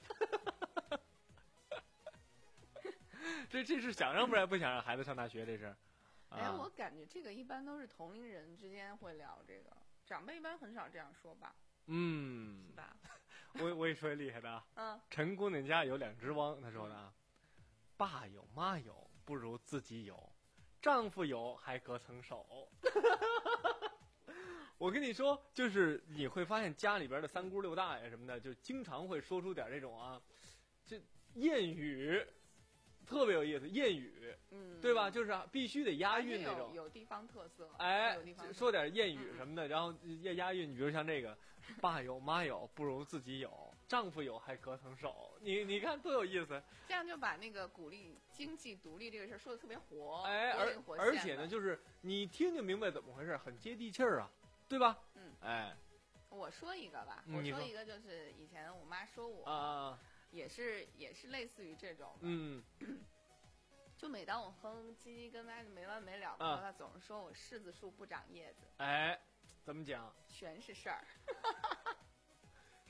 这这是想让不然不想让孩子上大学，这是。 哎、啊，我感觉这个一般都是同龄人之间会聊这个，长辈一般很少这样说吧。 嗯， 是吧？ 我我也说厉害的啊。 嗯。 陈姑娘家有两只汪，他说的啊，爸有妈有不如自己有，丈夫有还隔层手。我跟你说，就是你会发现家里边的三姑六大爷什么的，就经常会说出点这种啊，这谚语。特别有意思，谚语， 嗯， 对吧？就是必须得押韵那种， 有有地方特色， 哎， 有地方特色说点谚语什么的，嗯、然后押押韵，比如像这个，爸有妈有不如自己有，丈夫有还隔层手，你你看多有意思。 这样就把那个鼓励经济独立这个事儿说的特别活， 哎，而而且呢，就是你听就明白怎么回事，很接地气儿啊，对吧？ 嗯， 哎， 我说一个吧， 嗯、 我说一个就是以前我妈说我啊。 也是也是类似于这种的， 嗯， 就每当我哼唧唧跟他没完没了的时候，他总是说我柿子树不长叶子。 哎，怎么讲？ 全是事儿。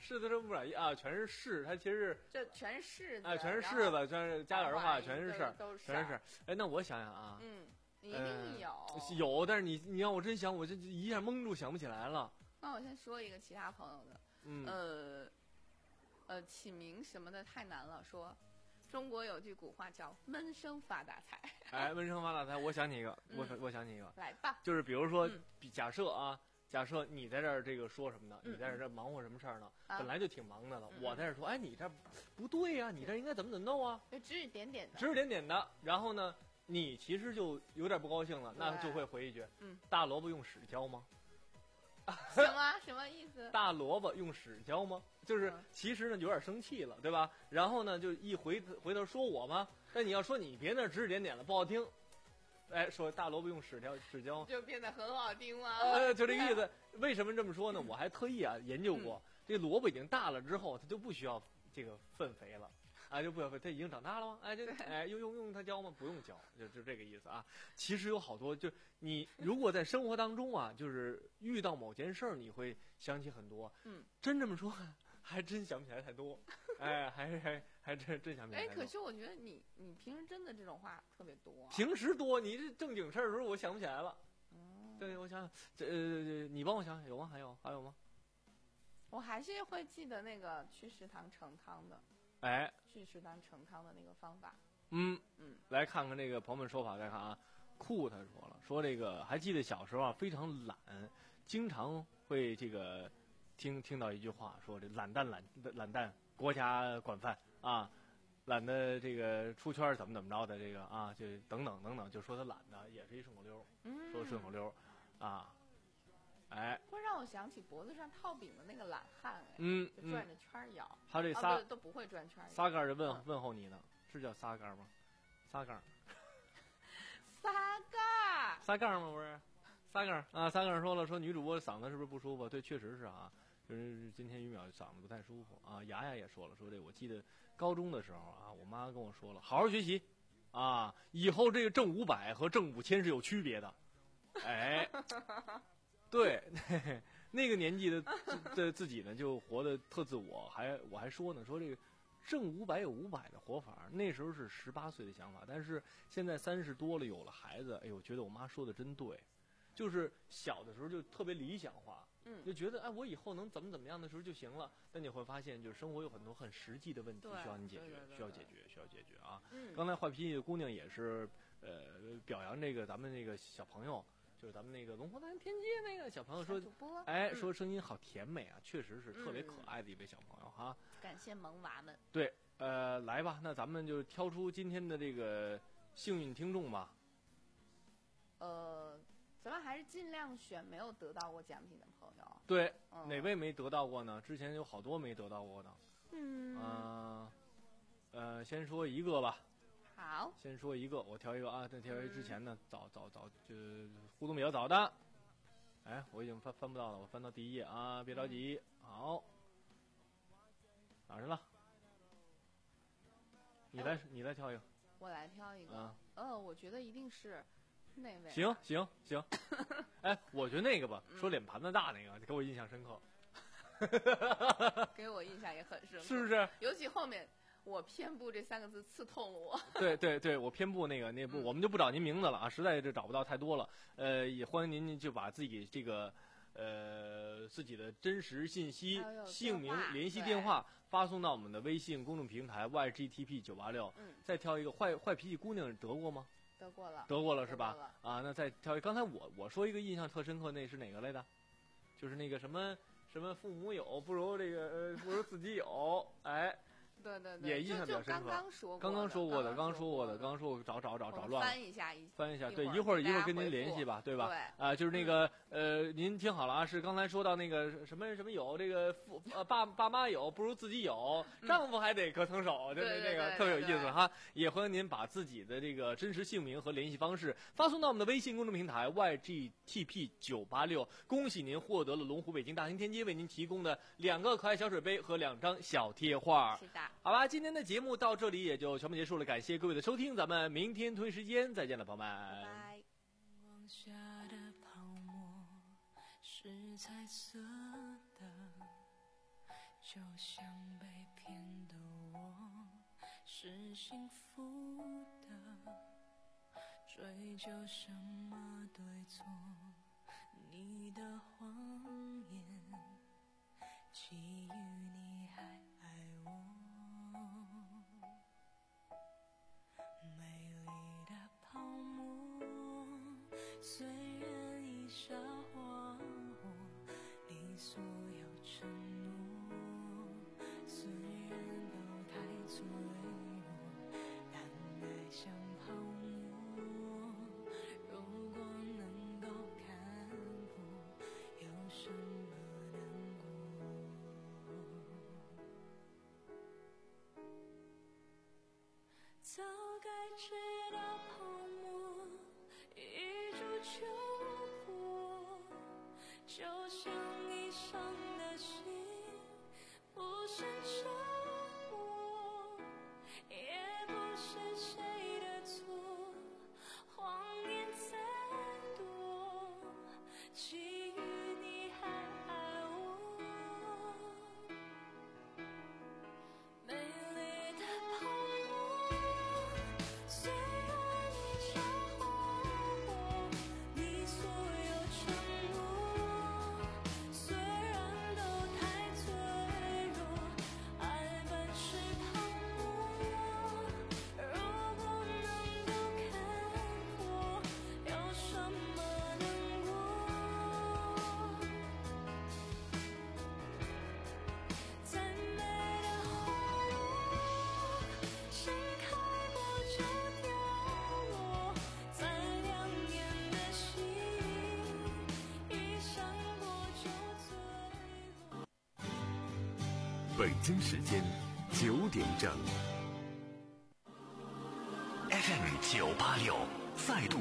柿子生不长啊，全是柿，它其实是这全是柿子， 哎，全是柿子，全是加个儿化，全是事儿， 都是全是事儿。哎，那我想想啊， 嗯，你一定有、 呃、有，但是你你让我真想，我这一下蒙住，想不起来了。 那我先说一个其他朋友的， 嗯， 呃，呃，起名什么的太难了，说。中国有句古话叫“闷声发大财”。 哎，闷声发大财，我想起一个， 嗯、 我我想起一个， 来吧， 就是比如说， 嗯、 假设啊，假设你在这儿这个说什么呢？ 嗯、 你在这儿忙活什么事儿呢？ 啊、 本来就挺忙的了， 嗯、 我在这儿说，哎，你这不对呀、啊，你这应该怎么怎么弄啊？ 就指指点点的， 指指点点的。然后呢，你其实就有点不高兴了，那就会回一句， 嗯， 大萝卜用屎浇吗？ 什么什么意思？ 大萝卜用屎浇吗？就是其实呢有点生气了，对吧？然后呢就一回回头说我吗？但你要说你别那指指点点了，不好听。哎，说大萝卜用屎浇屎浇， 就变得很好听吗？ 呃，就这个意思。为什么这么说呢？我还特意啊研究过， 嗯、 这萝卜已经大了之后，它就不需要这个粪肥了。啊，就不要，它已经长大了吗？哎，这哎，用用用它浇吗？不用浇，就就这个意思啊。其实有好多，就你如果在生活当中啊，就是遇到某件事儿，你会想起很多。 嗯， 真这么说，还真想不起来太多。哎，还还还真真想不起来。 哎，可是我觉得你你平时真的这种话特别多、啊。 平时多，你这正经事儿的时候，我想不起来了。嗯，对，我想想，这呃，你帮我想想，有吗？还有还有吗？ 我还是会记得那个去食堂盛汤的。 哎， 去食堂盛汤的那个方法。 嗯嗯， 来看看这个朋友们说法，再看啊，酷他说了，说这个还记得小时候啊非常懒，经常会这个听听到一句话，说这懒蛋懒懒蛋国家管饭啊，懒得这个出圈怎么怎么着的这个啊，就等等等等，就说他懒的也是一顺口溜， 嗯， 说顺口溜啊。哎， 会让我想起脖子上套饼的那个懒汉，哎， 嗯， 就转着圈摇。 他这仨、 啊、都不会转圈。 仨杆就问、嗯、问候你呢，是叫仨杆吗？仨杆。 仨杆。 仨杆吗？不是，仨杆啊！仨杆说了，说女主播嗓子是不是不舒服？对，确实是啊，就是今天于淼嗓子不太舒服啊。雅雅也说了，说这我记得高中的时候啊，我妈跟我说了，好好学习啊，以后这个挣五百和挣五千是有区别的。哎。对，那个年纪的的自己呢，就活得特自我，还我还说呢，说这个挣五百有五百的活法，那时候是十八岁的想法，但是现在三十多了，有了孩子，哎呦，觉得我妈说的真对，就是小的时候就特别理想化， 嗯， 就觉得哎，我以后能怎么怎么样的时候就行了。但你会发现，就是生活有很多很实际的问题需要你解决，需要解决，需要解决啊。 嗯， 刚才坏脾气的姑娘也是，呃，表扬这个咱们那个小朋友。就是咱们那个龙湖南天街那个小朋友说，哎，说声音好甜美啊，确实是特别可爱的一位小朋友哈。 感谢萌娃们。 对，呃，来吧，那咱们就挑出今天的这个幸运听众吧。 呃，咱们还是尽量选没有得到过奖品的朋友。 对， 嗯、 哪位没得到过呢？之前有好多没得到过的。 嗯。 呃，呃，先说一个吧。 好， 先说一个，我挑一个啊。在挑一之前呢，嗯、早早早就互动比较早的，哎，我已经翻翻不到了，我翻到第一页啊，别着急。嗯、好，哪去了？你来，哎、你来挑一个。 我来挑一个。 啊、 呃，我觉得一定是那位。 行行行，哎，我觉得那个吧，说脸盘子大那个，给我印象深刻。 给我印象也很深刻， 是不是？ 尤其后面。我偏部这三个字刺痛了我。 对对对，我偏部那个那部、嗯，我们就不找您名字了啊，实在是找不到太多了。呃，也欢迎您就把自己这个呃自己的真实信息、姓名、联系电话发送到我们的微信公众平台 Y G T P 九八六。 嗯。 再挑一个坏坏脾气姑娘得过吗？ 得过了。 得过了是吧？啊，那再挑一个。刚才我我说一个印象特深刻，那是哪个来的？就是那个什么什么父母有不如这个呃不如自己有，哎。 对对对， 也印象比较深刻。 刚刚说过， 刚刚说过的，刚说过的，刚说过，找找找找乱了。 翻一下， 翻一下，对， 一会儿一会儿跟您联系吧，对吧？ 对啊，就是那个呃，您听好了啊，是刚才说到那个什么什么有这个父呃爸爸妈有不如自己有，丈夫还得隔层手，就是那个特别有意思哈。也欢迎您把自己的这个真实姓名和联系方式发送到我们的微信公众平台 Y G T P 九八六。恭喜您获得了龙湖北京大型天街为您提供的两个可爱小水杯和两张小贴画。 是的， 好吧，今天的节目到这里也就全部结束了，感谢各位的收听，咱们明天同一时间再见了，朋友们。 拜拜。 往下的泡沫是彩色的， 就像被骗的我是幸福的，追究什么对错，你的谎言基于你还爱我，美丽的泡沫虽然已沙化我，你所有承诺虽然都太脆弱，但爱像泡沫，如果能够看破，有什么难过？早该知道泡沫一触就破，就像已伤的心不是折磨，也不是谁的错，谎言再多，基于你还爱我，美丽的泡沫虽然已沙化我，你所有承诺虽然都太脆弱，爱本是泡沫，如果能够看破，有什么难过？再美的花朵，盛开过就凋落，再亮眼的星，一闪过就坠落。 北京时间九点整。 F M 九八六再度